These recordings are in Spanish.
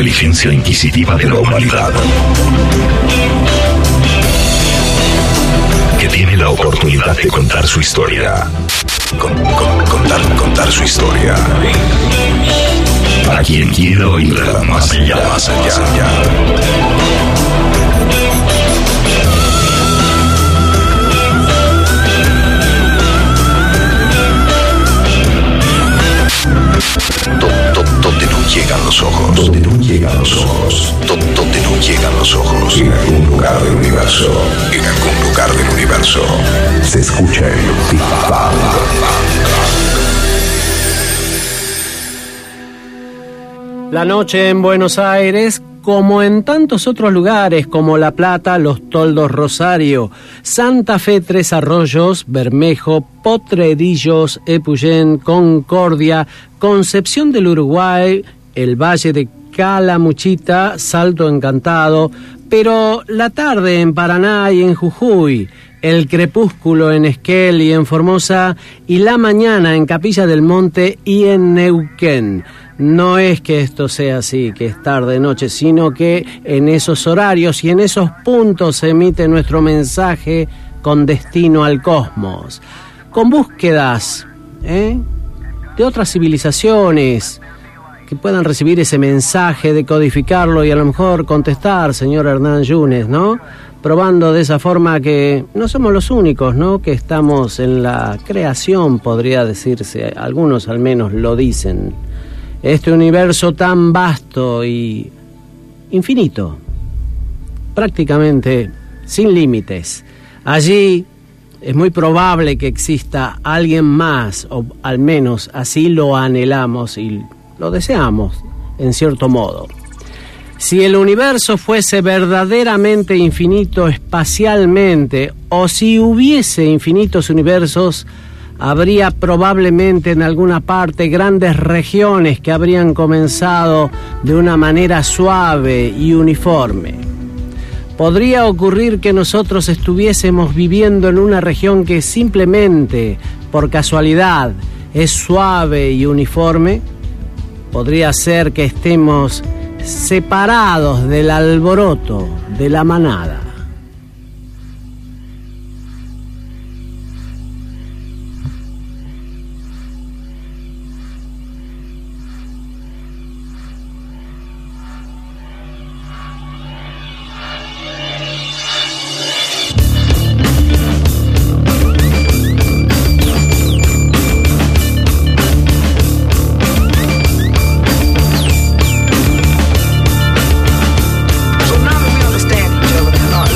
inteligencia inquisitiva de la humanidad, que tiene la oportunidad de contar su historia. Contar su historia. Para quien quiera oírla más allá. Donde no llegan los ojos. Donde no llegan los ojos. Donde no llegan los ojos. En algún lugar del universo. En algún lugar del universo. Se escucha el Big Bang. La noche en Buenos Aires, como en tantos otros lugares como La Plata, Los Toldos, Rosario, Santa Fe, Tres Arroyos, Bermejo, Potrerillos, Epuyén, Concordia, Concepción del Uruguay, el Valle de Calamuchita, Salto Encantado, pero la tarde en Paraná y en Jujuy, el crepúsculo en Esquel y en Formosa, y la mañana en Capilla del Monte y en Neuquén. No es que esto sea así, que es tarde-noche, sino que en esos horarios y en esos puntos se emite nuestro mensaje con destino al cosmos, con búsquedas de otras civilizaciones que puedan recibir ese mensaje, decodificarlo y a lo mejor contestar, señor Hernán Yunes, ¿no? Probando de esa forma que no somos los únicos, ¿no?, que estamos en la creación, podría decirse, algunos al menos lo dicen. Este universo tan vasto y infinito, prácticamente sin límites. Allí es muy probable que exista alguien más, o al menos así lo anhelamos y lo deseamos, en cierto modo. Si el universo fuese verdaderamente infinito espacialmente, o si hubiese infinitos universos, habría probablemente en alguna parte grandes regiones que habrían comenzado de una manera suave y uniforme. Podría ocurrir que nosotros estuviésemos viviendo en una región que simplemente, por casualidad, es suave y uniforme. Podría ser que estemos separados del alboroto de la manada. So now that we understand each other,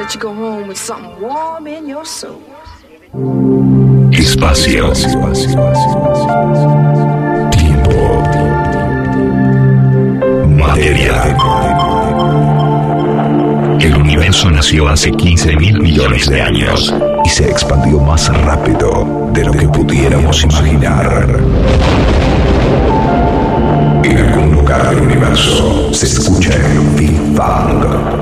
let you go home with something warm in your soul. Espacio. Tiempo. Materia. El universo nació hace 15.000 millones de años y se expandió más rápido de lo que pudiéramos imaginar. En algún lugar del universo se escucha el Big Bang.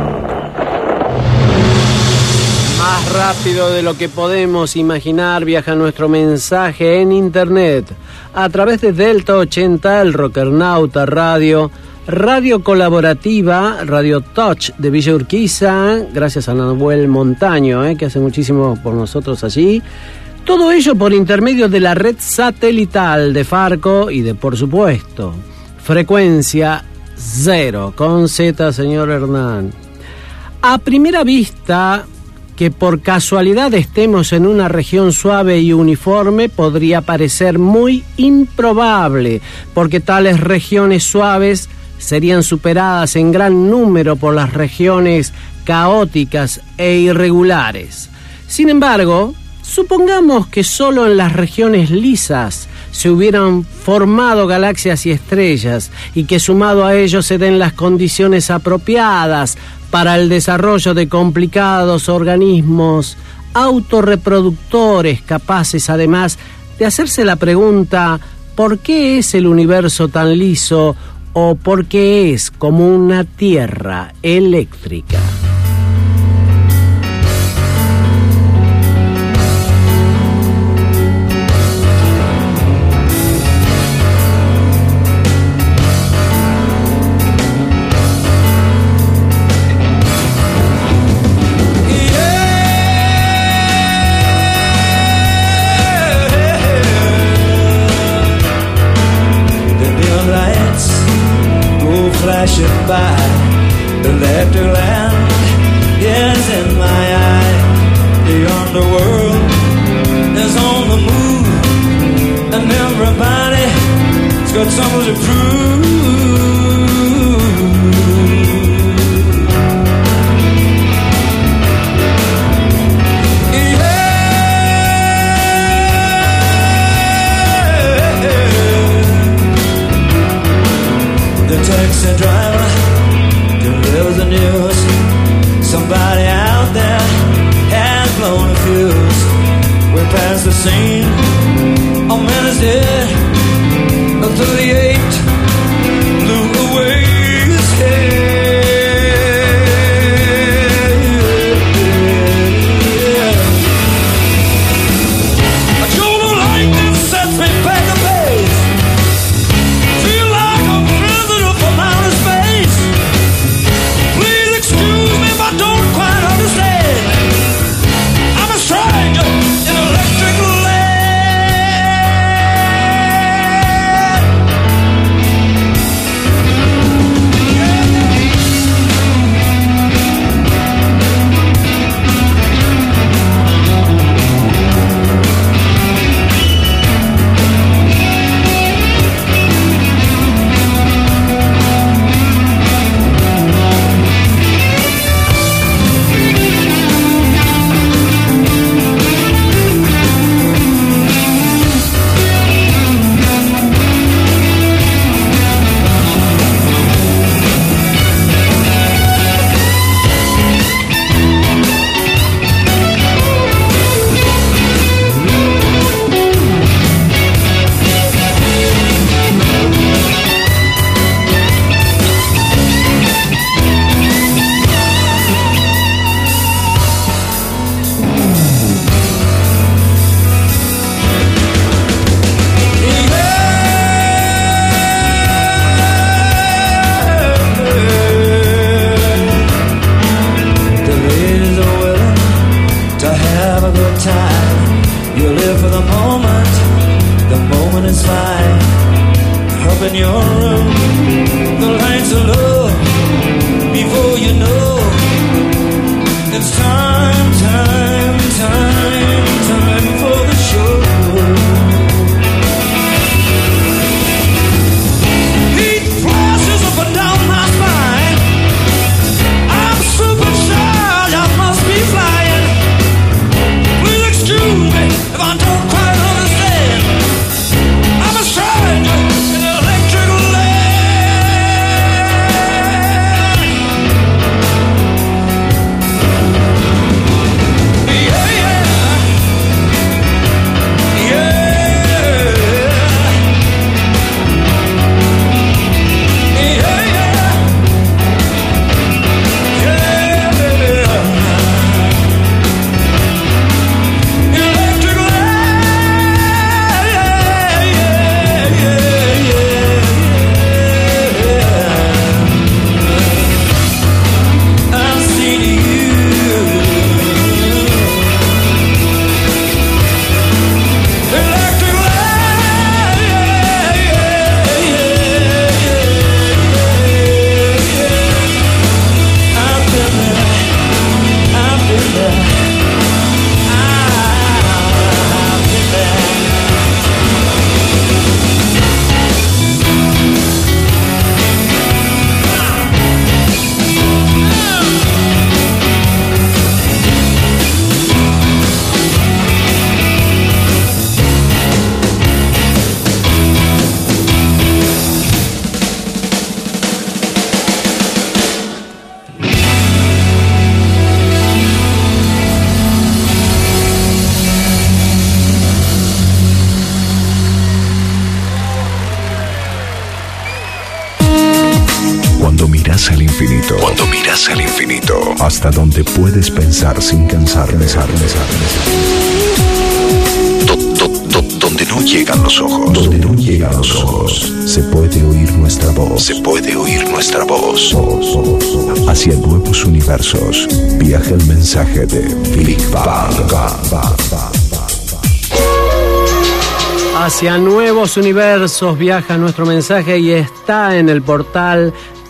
Más rápido de lo que podemos imaginar viaja nuestro mensaje en internet a través de Delta 80, el Rockernauta Radio, Radio Colaborativa, Radio Touch de Villa Urquiza, gracias a Nahuel Montaño, que hace muchísimo por nosotros allí. Todo ello por intermedio de la red satelital de Farco y de, por supuesto, Frecuencia Cero, con Z, señor Hernán. A primera vista, que por casualidad estemos en una región suave y uniforme podría parecer muy improbable, porque tales regiones suaves serían superadas en gran número por las regiones caóticas e irregulares. Sin embargo, supongamos que solo en las regiones lisas se hubieran formado galaxias y estrellas y que sumado a ello se den las condiciones apropiadas para el desarrollo de complicados organismos autorreproductores capaces además de hacerse la pregunta ¿por qué es el universo tan liso o por qué es como una tierra eléctrica? Flashing by, electric lamp is in my eye. The underworld is on the move, and everybody's got something to prove. The taxi driver delivers the news. Somebody out there has blown a fuse. We passed the scene on Wednesday until the 8 blew away his head. A jolt of lightning sets me back a pace. Feel like I'm from outer space. Please excuse me if I don't quite understand. I'm a stranger in electric land. In your room, the lights are low. Before you know, it's time for the show. Heat flashes up and down my spine. I'm supercharged, I must be miras al infinito, cuando miras al infinito, hasta donde puedes pensar sin cansar, donde no llegan los ojos, donde no llegan los ojos, se puede oír nuestra voz, se puede oír nuestra voz. Hacia nuevos universos viaja el mensaje de Big Bang. Hacia nuevos universos viaja nuestro mensaje y está en el portal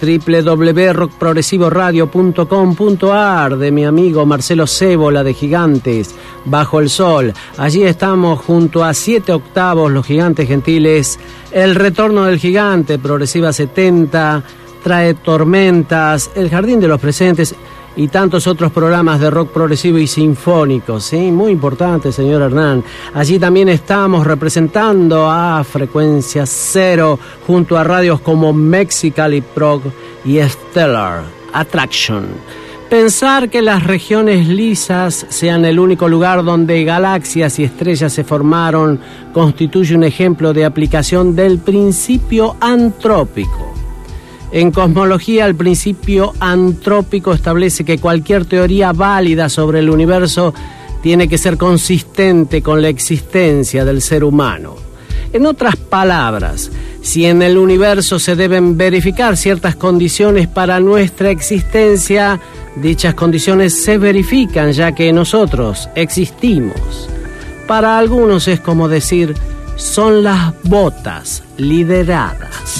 www.rockprogresivoradio.com.ar de mi amigo Marcelo Cébola de Gigantes Bajo el Sol. Allí estamos junto a 7 octavos, los Gigantes Gentiles, El Retorno del Gigante, Progresiva 70, Trae Tormentas, El Jardín de los Presentes y tantos otros programas de rock progresivo y sinfónico, ¿sí? Muy importante, señor Hernán. Allí también estamos representando a Frecuencia Cero junto a radios como Mexicali Prog y Stellar Attraction. Pensar que las regiones lisas sean el único lugar donde galaxias y estrellas se formaron constituye un ejemplo de aplicación del principio antrópico. En cosmología, el principio antrópico establece que cualquier teoría válida sobre el universo tiene que ser consistente con la existencia del ser humano. En otras palabras, si en el universo se deben verificar ciertas condiciones para nuestra existencia, dichas condiciones se verifican ya que nosotros existimos. Para algunos es como decir, son las botas lideradas.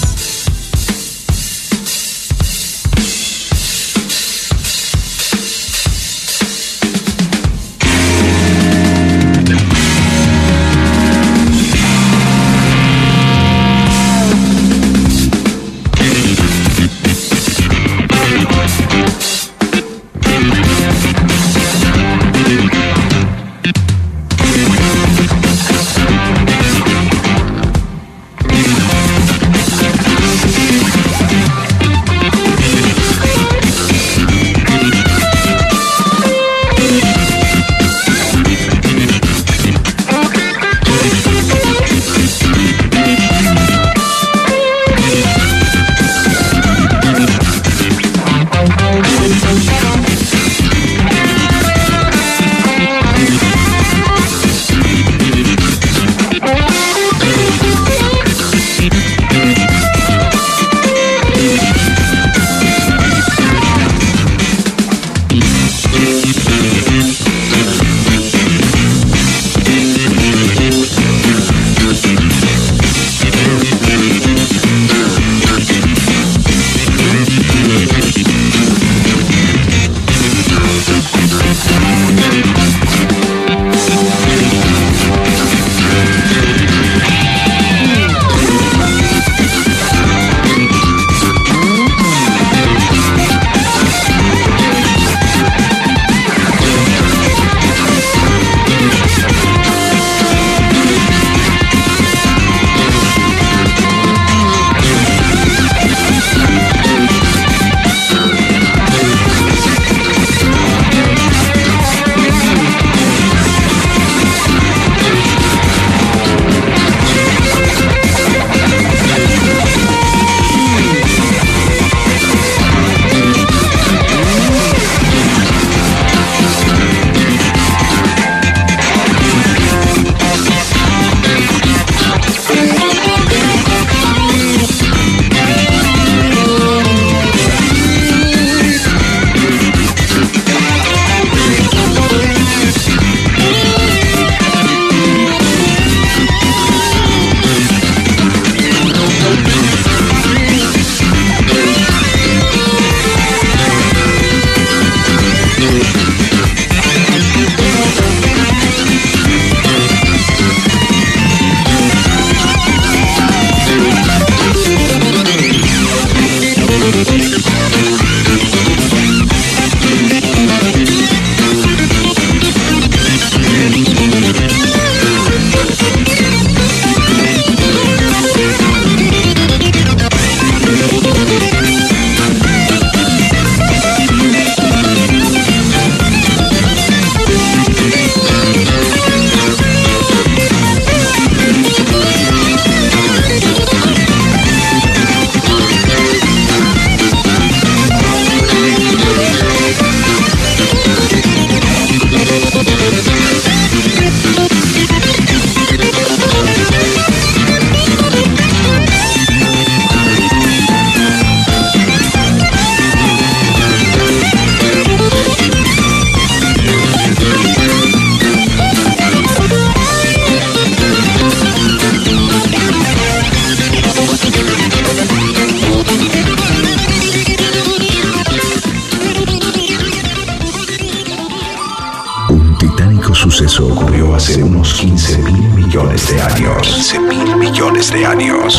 suceso ocurrió hace unos 15.000 millones de años. 15.000 millones de años.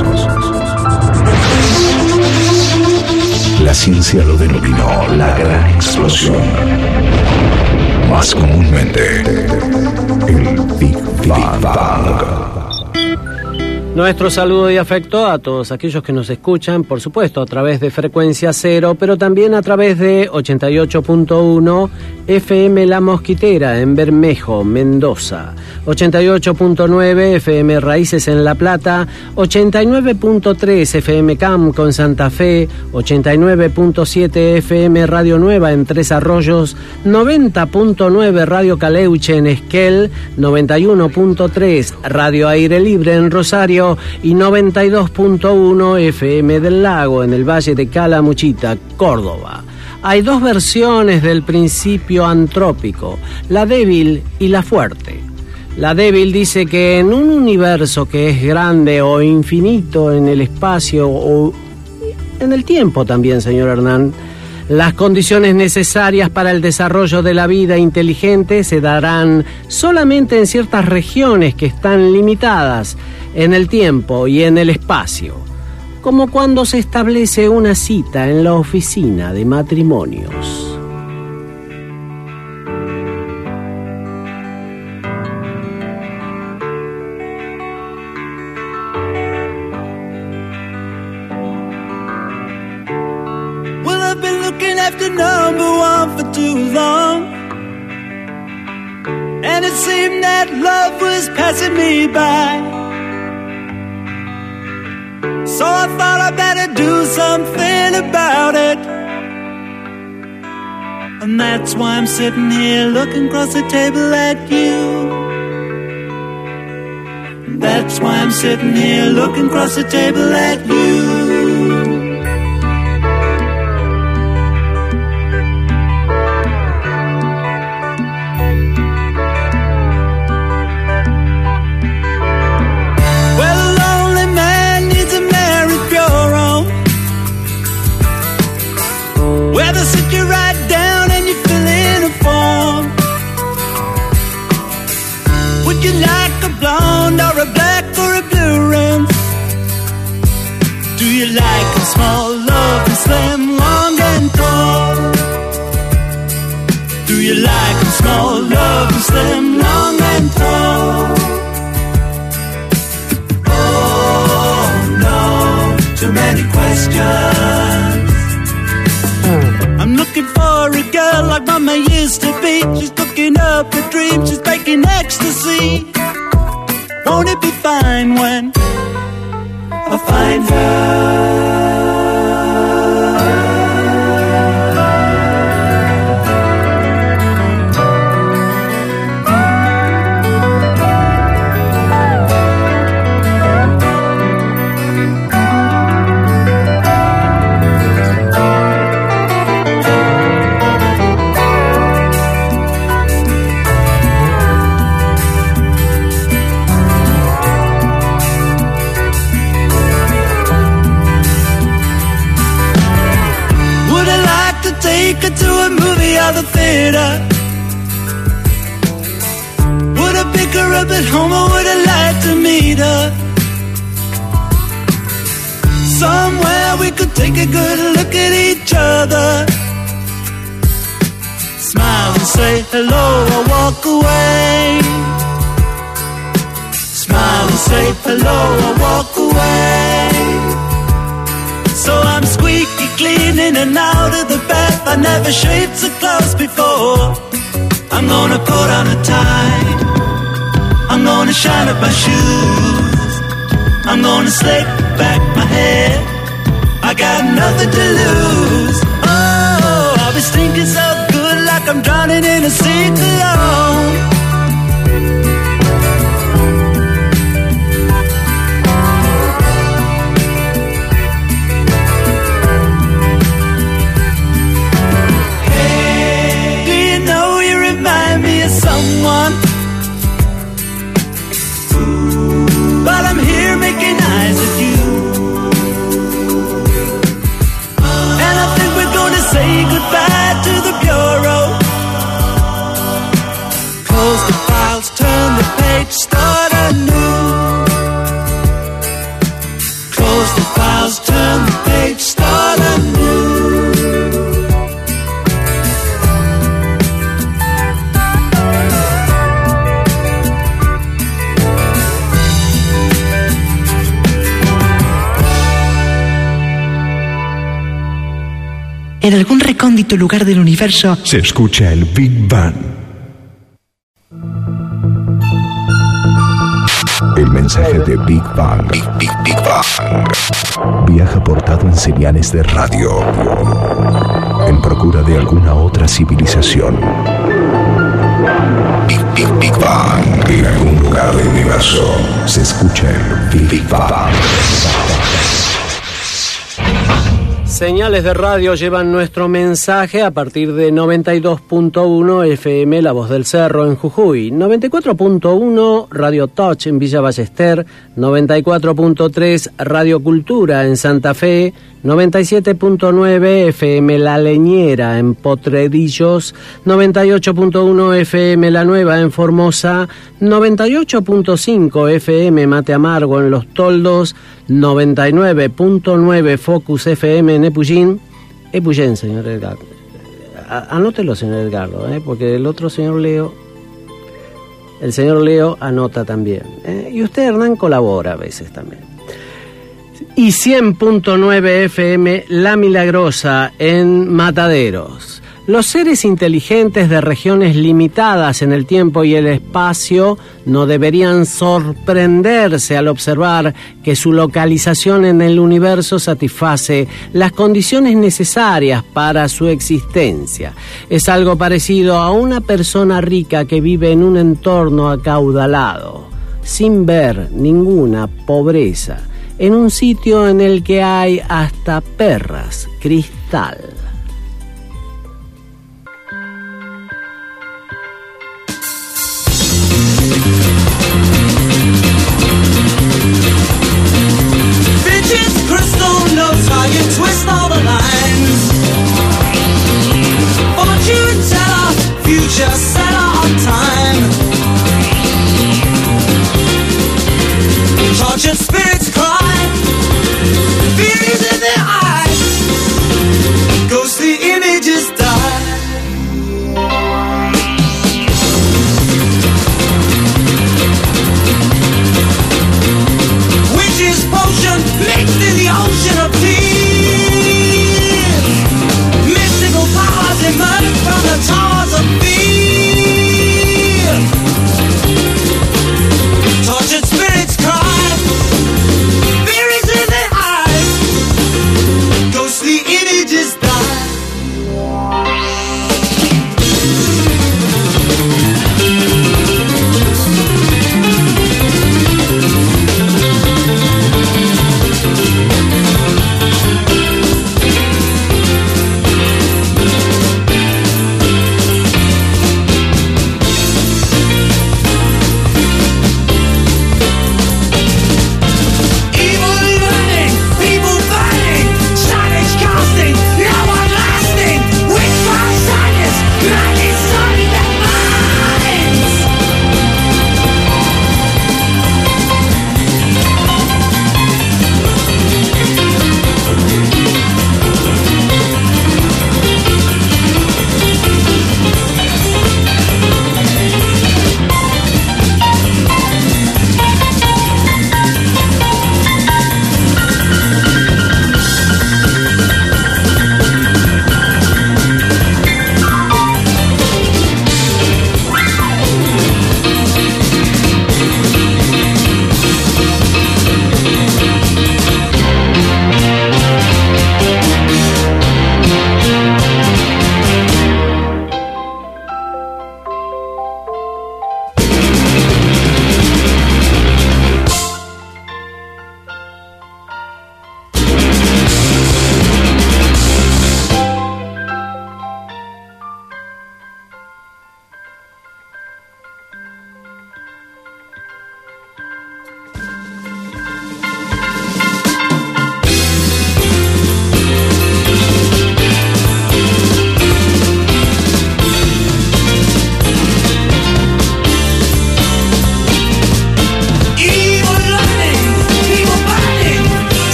La ciencia lo denominó la gran explosión. Más comúnmente, el Big Bang. Nuestro saludo y afecto a todos aquellos que nos escuchan, por supuesto, a través de Frecuencia Cero, pero también a través de 88.1 FM La Mosquitera en Bermejo, Mendoza, 88.9 FM Raíces en La Plata, 89.3 FM Camco en Santa Fe, 89.7 FM Radio Nueva en Tres Arroyos, 90.9 Radio Caleuche en Esquel, 91.3 Radio Aire Libre en Rosario y 92.1 FM del Lago en el Valle de Calamuchita, Córdoba. Hay dos versiones del principio antrópico, la débil y la fuerte. La débil dice que en un universo que es grande o infinito en el espacio o en el tiempo también, señor Hernán, las condiciones necesarias para el desarrollo de la vida inteligente se darán solamente en ciertas regiones que están limitadas en el tiempo y en el espacio, como cuando se establece una cita en la oficina de matrimonios. After number one for too long, and it seemed that love was passing me by. So I thought I better do something about it, and that's why I'm sitting here looking across the table at you. And that's why I'm sitting here looking across the table at you. Or a black or a blue rim? Do you like a small, love and slim, long and tall? Do you like a small, love and slim, long and tall? Oh no, too many questions. I'm looking for a girl like Mama used to be. She's cooking up a dream, she's baking ecstasy. Won't it be fine when I find her? Take her to a movie or the theater? Would I pick her up at home or would I like to meet her? Somewhere we could take a good look at each other, smile and say hello or walk away. Smile and say hello or walk away. So I'm squeaky clean in and out of the bath. I never shaved so close before. I'm gonna put on a tie, I'm gonna shine up my shoes, I'm gonna slick back my hair, I got nothing to lose. Oh, I'll be stinking so good like I'm drowning in a sea of cologne. Someone, but I'm here making eyes at you, and I think we're gonna say goodbye to the bureau. en algún recóndito lugar del universo, se escucha el Big Bang. El mensaje de Big Bang. Big Bang. Viaja portado en señales de radio, en procura de alguna otra civilización. Big Bang. En algún lugar del universo se escucha el Big Bang. Señales de radio llevan nuestro mensaje a partir de 92.1 FM La Voz del Cerro en Jujuy, 94.1 Radio Touch en Villa Ballester, 94.3 Radio Cultura en Santa Fe, 97.9 FM La Leñera en Potrerillos, 98.1 FM La Nueva en Formosa, 98.5 FM Mate Amargo en Los Toldos, 99.9 Focus FM en Epuyén, señor Edgardo. Anótelo, señor Edgardo, porque el otro señor Leo, el señor Leo anota también. Y usted, Hernán, colabora a veces también. Y 100.9 FM La Milagrosa en Mataderos. Los seres inteligentes de regiones limitadas en el tiempo y el espacio no deberían sorprenderse al observar que su localización en el universo satisface las condiciones necesarias para su existencia. Es algo parecido a una persona rica que vive en un entorno acaudalado, sin ver ninguna pobreza, en un sitio en el que hay hasta perras cristal. Twist all the lines. Fortune teller, future seller on time. Tortured spirits cry, fear is in their eyes. Ghostly images die.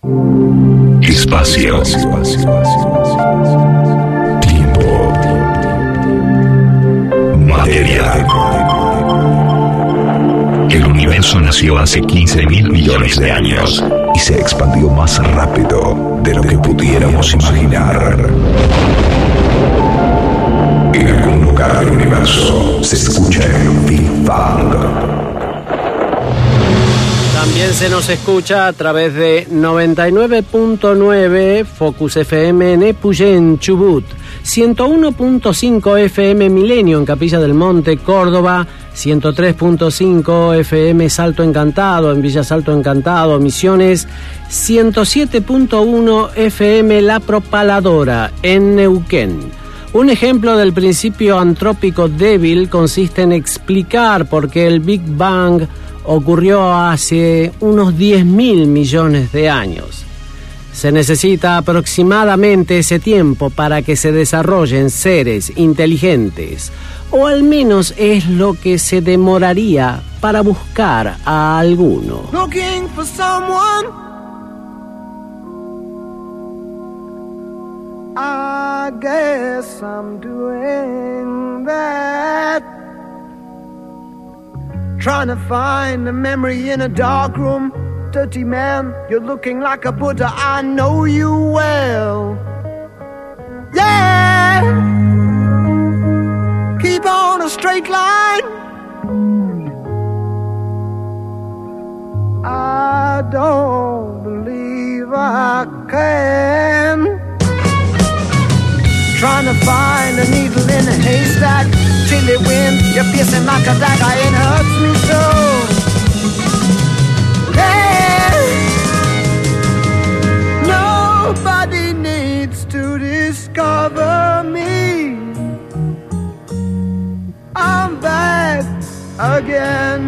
Espacio. Tiempo. Materia. El universo nació hace 15.000 millones de años y se expandió más rápido de lo que pudiéramos imaginar. En algún lugar del universo se escucha el Big Bang. También se nos escucha a través de 99.9 Focus FM en Epuyén, Chubut, 101.5 FM Milenio en Capilla del Monte, Córdoba, 103.5 FM Salto Encantado en Villa Salto Encantado, Misiones, 107.1 FM La Propaladora en Neuquén. Un ejemplo del principio antrópico débil consiste en explicar por qué el Big Bang ocurrió hace unos 10.000 millones de años. Se necesita aproximadamente ese tiempo para que se desarrollen seres inteligentes, o al menos es lo que se demoraría para buscar a alguno. Looking for someone, I guess I'm doing that. Trying to find a memory in a dark room. Dirty man, you're looking like a Buddha, I know you well. Yeah, keep on a straight line. I don't believe I can. Trying to find a needle in a haystack. Chilly wind, you're piercing like a dagger, it hurts me so. Yeah, nobody needs to discover me. I'm back again.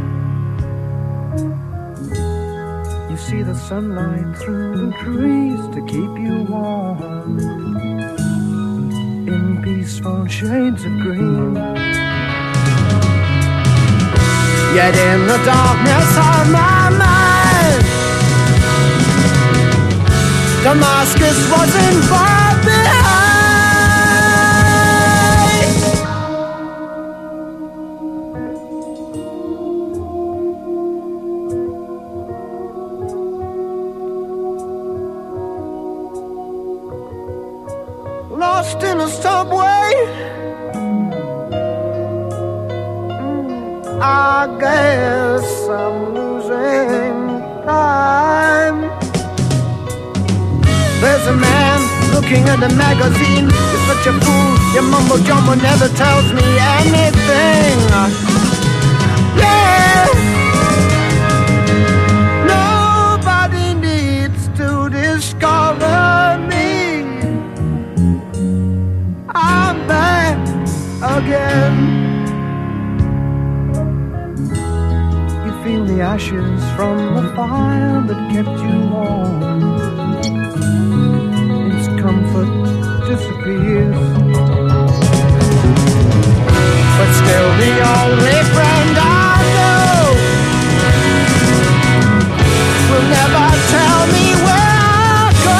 You see the sunlight through the trees to keep you warm in peaceful shades of green. Yet in the darkness of my mind, Damascus wasn't far behind. Lost in a subway, I guess I'm losing time. There's a man looking at the magazine. You're such a fool, your mumbo jumbo never tells me anything. Yeah, nobody needs to discover me. I'm back again. You feel the ashes from the fire that kept you warm. Its comfort disappears, but still the only friend I know will never tell me where I go.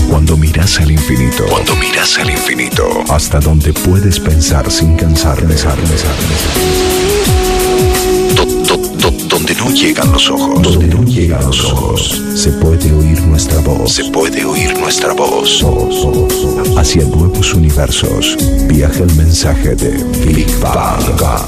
Cuando miras al infinito. Cuando miras al infinito. Hasta donde puedes pensar sin cansar. Donde no llegan los ojos. Donde no llegan los ojos. Se puede oír nuestra voz. Se puede oír nuestra voz. Hacia nuevos universos. Viaja el mensaje de Big Bang.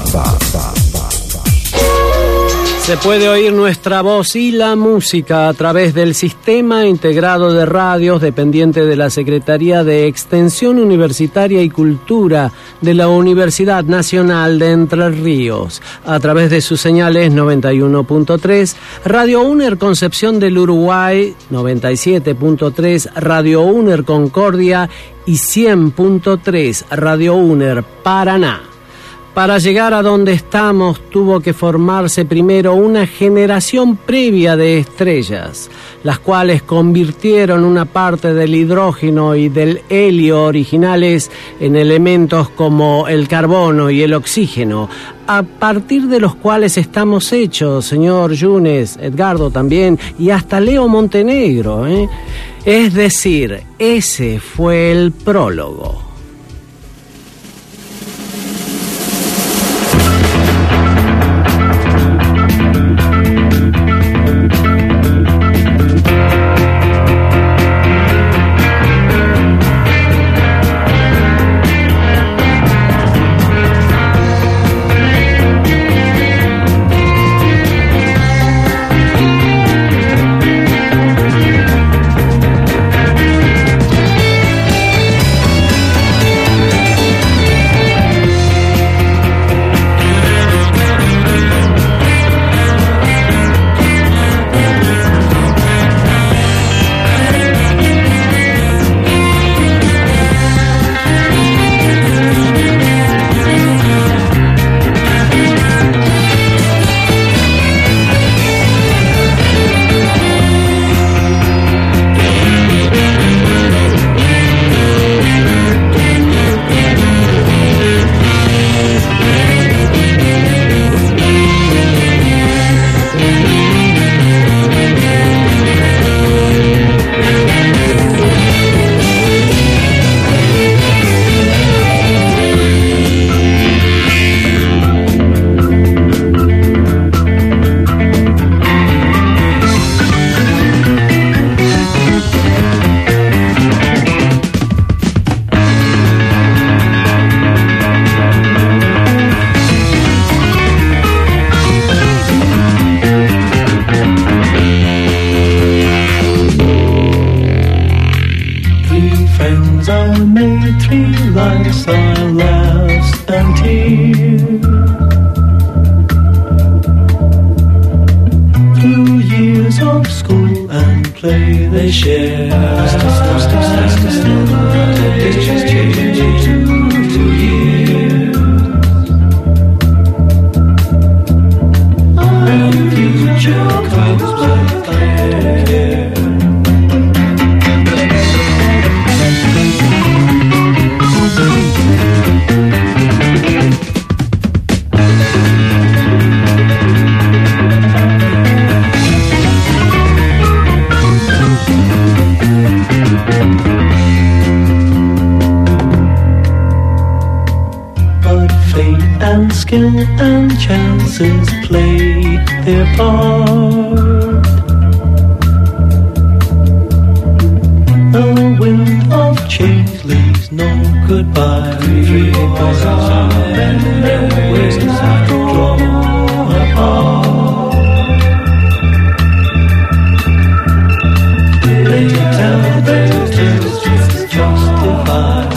Se puede oír nuestra voz y la música a través del Sistema Integrado de Radios dependiente de la Secretaría de Extensión Universitaria y Cultura de la Universidad Nacional de Entre Ríos, a través de sus señales 91.3, Radio UNER Concepción del Uruguay, 97.3, Radio UNER Concordia y 100.3, Radio UNER Paraná. Para llegar a donde estamos tuvo que formarse primero una generación previa de estrellas, las cuales convirtieron una parte del hidrógeno y del helio originales en elementos como el carbono y el oxígeno, a partir de los cuales estamos hechos, señor Yunes, Edgardo también, y hasta Leo Montenegro, Es decir, ese fue el prólogo. And chances played their part. The wind of change leaves no goodbye. Three boys and their ways draw apart. They tell their tales just justified.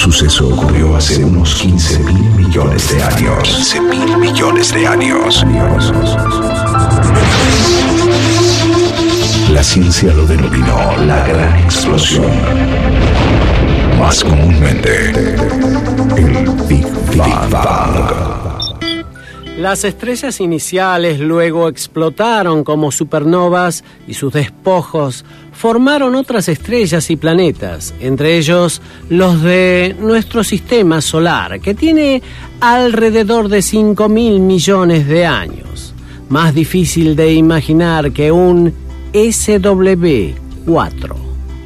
suceso ocurrió hace unos 15.000 millones de años. 15.000 millones de años. La ciencia lo denominó la gran explosión. Más comúnmente, el Big Bang. Las estrellas iniciales luego explotaron como supernovas y sus despojos formaron otras estrellas y planetas, entre ellos los de nuestro sistema solar, que tiene alrededor de 5.000 millones de años. Más difícil de imaginar que un SW4.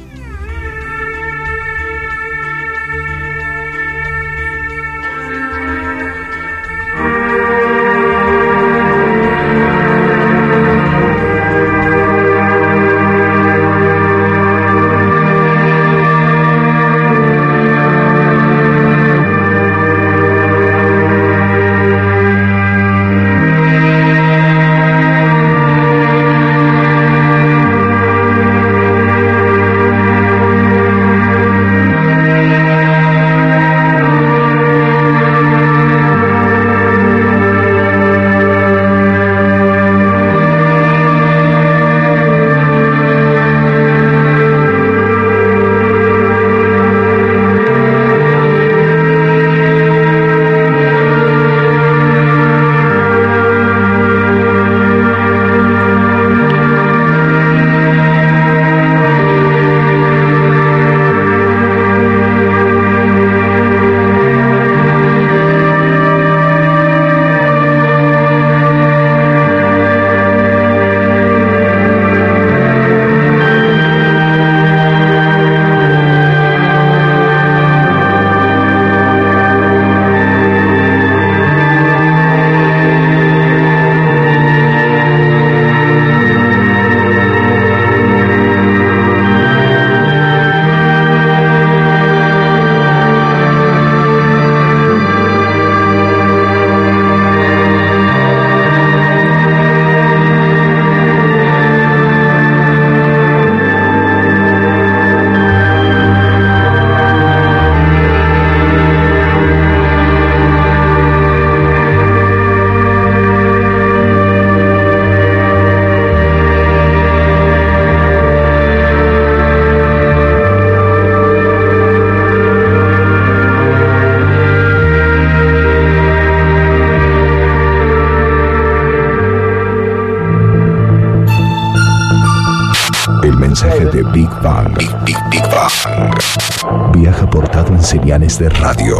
mensaje de Big Bang. Big Bang. Viaja portado en señales de radio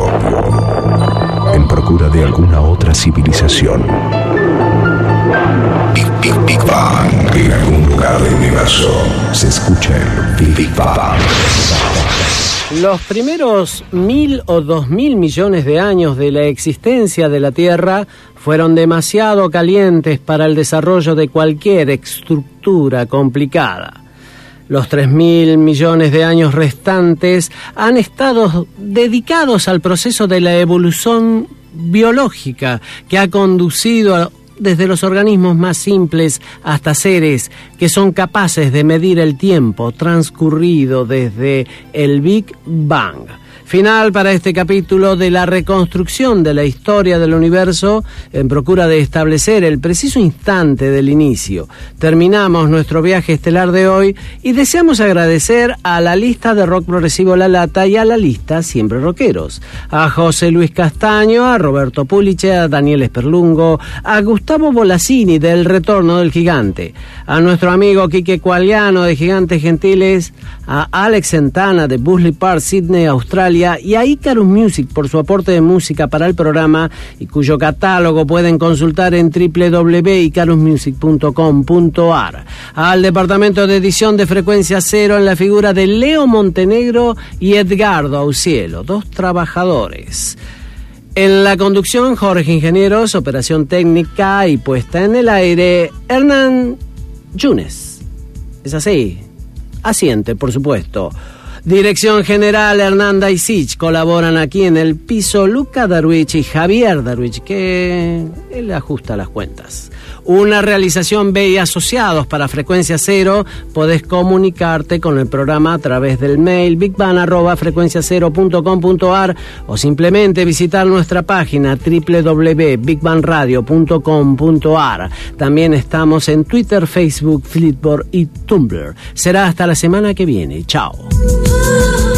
en procura de alguna otra civilización. Big Bang. En algún lugar del universo se escucha el Big Bang. Los primeros 1.000 o 2.000 millones de años de la existencia de la Tierra fueron demasiado calientes para el desarrollo de cualquier estructura complicada. Los 3.000 millones de años restantes han estado dedicados al proceso de la evolución biológica que ha conducido desde los organismos más simples hasta seres que son capaces de medir el tiempo transcurrido desde el Big Bang. Final para este capítulo de la reconstrucción de la historia del universo en procura de establecer el preciso instante del inicio. Terminamos nuestro viaje estelar de hoy y deseamos agradecer a la lista de rock progresivo La Lata y a la lista Siempre Rockeros, a José Luis Castaño, a Roberto Puliche, a Daniel Esperlungo, a Gustavo Bolasini del Retorno del Gigante, a nuestro amigo Quique Cualiano de Gigantes Gentiles, a Alex Santana de Busley Park, Sydney, Australia, y a Icarus Music por su aporte de música para el programa y cuyo catálogo pueden consultar en www.icarusmusic.com.ar. Al departamento de edición de Frecuencia Cero en la figura de Leo Montenegro y Edgardo Aucielo, dos trabajadores. En la conducción, Jorge Ingenieros, operación técnica y puesta en el aire, Hernán Yunes. Es así, asiente, por supuesto. Dirección General Hernanda y Sich. Colaboran aquí en el piso Luca Darwich y Javier Darwich, que él ajusta las cuentas. Una realización B y asociados para Frecuencia Cero. Podés comunicarte con el programa a través del mail bigban@frecuenciacero.com.ar o simplemente visitar nuestra página www.bigbanradio.com.ar. También estamos en Twitter, Facebook, Flipboard y Tumblr. Será hasta la semana que viene. Chao.